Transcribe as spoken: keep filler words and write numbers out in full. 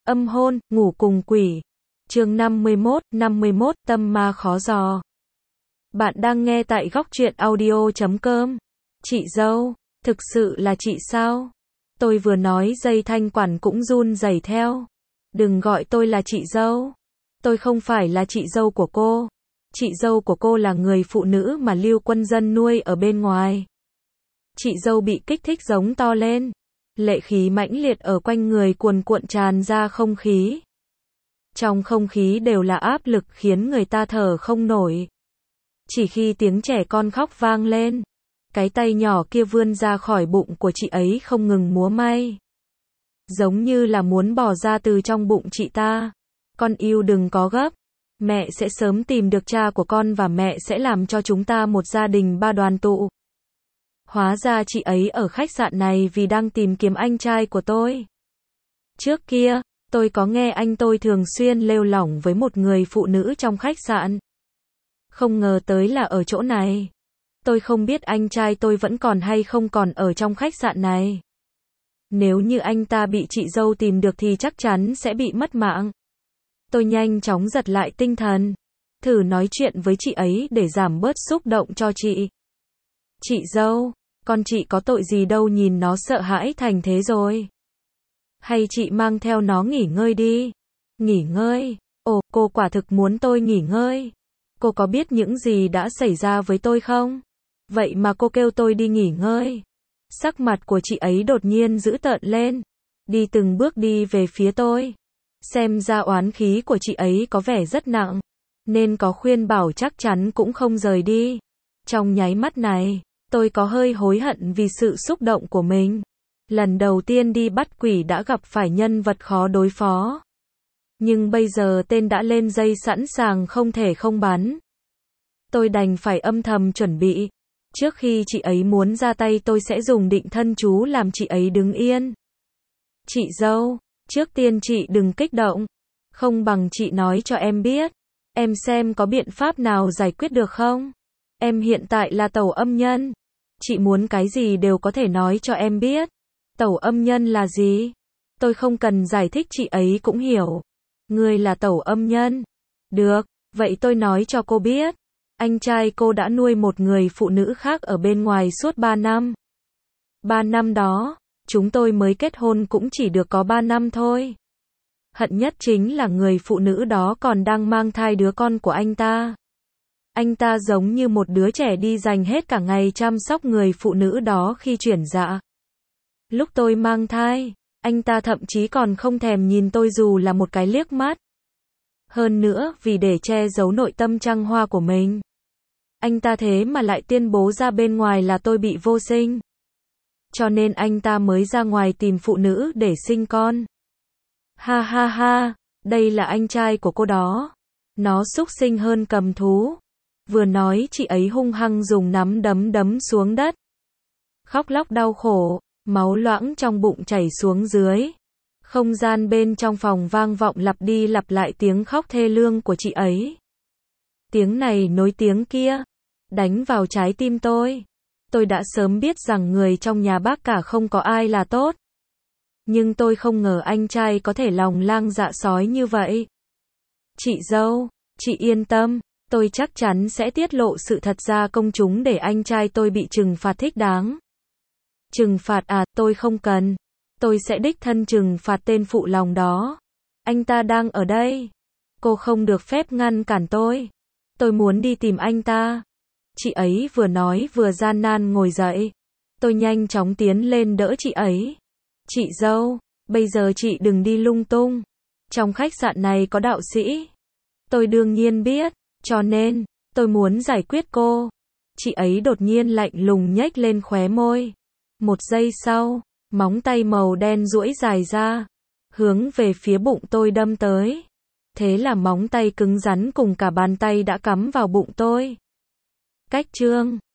Âm hôn, ngủ cùng quỷ. Chương năm mươi mốt, năm mươi mốt, tâm ma khó dò. Bạn đang nghe tại góc truyện audio chấm com. Chị dâu, thực sự là chị sao? Tôi vừa nói dây thanh quản cũng run rẩy theo. Đừng gọi tôi là chị dâu. Tôi không phải là chị dâu của cô. Chị dâu của cô là người phụ nữ mà Lưu Quân Dân nuôi ở bên ngoài. Chị dâu bị kích thích giống to lên. Lệ khí mãnh liệt ở quanh người cuồn cuộn tràn ra không khí. Trong không khí đều là áp lực khiến người ta thở không nổi. Chỉ khi tiếng trẻ con khóc vang lên, cái tay nhỏ kia vươn ra khỏi bụng của chị ấy không ngừng múa may. Giống như là muốn bỏ ra từ trong bụng chị ta. Con yêu đừng có gấp. Mẹ sẽ sớm tìm được cha của con và mẹ sẽ làm cho chúng ta một gia đình ba đoàn tụ. Hóa ra chị ấy ở khách sạn này vì đang tìm kiếm anh trai của tôi. Trước kia, tôi có nghe anh tôi thường xuyên lêu lỏng với một người phụ nữ trong khách sạn. Không ngờ tới là ở chỗ này. Tôi không biết anh trai tôi vẫn còn hay không còn ở trong khách sạn này. Nếu như anh ta bị chị dâu tìm được thì chắc chắn sẽ bị mất mạng. Tôi nhanh chóng giật lại tinh thần. Thử nói chuyện với chị ấy để giảm bớt xúc động cho chị. Chị dâu, con chị có tội gì đâu nhìn nó sợ hãi thành thế rồi. Hay chị mang theo nó nghỉ ngơi đi. Nghỉ ngơi? Ồ, cô quả thực muốn tôi nghỉ ngơi. Cô có biết những gì đã xảy ra với tôi không? Vậy mà cô kêu tôi đi nghỉ ngơi. Sắc mặt của chị ấy đột nhiên dữ tợn lên. Đi từng bước đi về phía tôi. Xem ra oán khí của chị ấy có vẻ rất nặng. Nên có khuyên bảo chắc chắn cũng không rời đi. Trong nháy mắt này, tôi có hơi hối hận vì sự xúc động của mình. Lần đầu tiên đi bắt quỷ đã gặp phải nhân vật khó đối phó. Nhưng bây giờ tên đã lên dây sẵn sàng không thể không bắn. Tôi đành phải âm thầm chuẩn bị. Trước khi chị ấy muốn ra tay tôi sẽ dùng định thân chú làm chị ấy đứng yên. Chị dâu, trước tiên chị đừng kích động. Không bằng chị nói cho em biết. Em xem có biện pháp nào giải quyết được không? Em hiện tại là tẩu âm nhân. Chị muốn cái gì đều có thể nói cho em biết. Tẩu âm nhân là gì? Tôi không cần giải thích chị ấy cũng hiểu. Người là tẩu âm nhân. Được, vậy tôi nói cho cô biết. Anh trai cô đã nuôi một người phụ nữ khác ở bên ngoài suốt ba năm. Ba năm đó, chúng tôi mới kết hôn cũng chỉ được có ba năm thôi. Hận nhất chính là người phụ nữ đó còn đang mang thai đứa con của anh ta. Anh ta giống như một đứa trẻ đi dành hết cả ngày chăm sóc người phụ nữ đó khi chuyển dạ. Lúc tôi mang thai, anh ta thậm chí còn không thèm nhìn tôi dù là một cái liếc mắt. Hơn nữa, vì để che giấu nội tâm trăng hoa của mình, anh ta thế mà lại tuyên bố ra bên ngoài là tôi bị vô sinh. Cho nên anh ta mới ra ngoài tìm phụ nữ để sinh con. Ha ha ha, đây là anh trai của cô đó. Nó xúc sinh hơn cầm thú. Vừa nói chị ấy hung hăng dùng nắm đấm đấm xuống đất. Khóc lóc đau khổ, máu loãng trong bụng chảy xuống dưới. Không gian bên trong phòng vang vọng lặp đi lặp lại tiếng khóc thê lương của chị ấy. Tiếng này nối tiếng kia, đánh vào trái tim tôi. Tôi đã sớm biết rằng người trong nhà bác cả không có ai là tốt. Nhưng tôi không ngờ anh trai có thể lòng lang dạ sói như vậy. Chị dâu, chị yên tâm, tôi chắc chắn sẽ tiết lộ sự thật ra công chúng để anh trai tôi bị trừng phạt thích đáng. Trừng phạt à, tôi không cần. Tôi sẽ đích thân trừng phạt tên phụ lòng đó. Anh ta đang ở đây. Cô không được phép ngăn cản tôi. Tôi muốn đi tìm anh ta. Chị ấy vừa nói vừa gian nan ngồi dậy. Tôi nhanh chóng tiến lên đỡ chị ấy. Chị dâu, bây giờ chị đừng đi lung tung. Trong khách sạn này có đạo sĩ. Tôi đương nhiên biết, cho nên, tôi muốn giải quyết cô. Chị ấy đột nhiên lạnh lùng nhếch lên khóe môi. Một giây sau, móng tay màu đen duỗi dài ra, hướng về phía bụng tôi đâm tới. Thế là móng tay cứng rắn cùng cả bàn tay đã cắm vào bụng tôi. Cách chương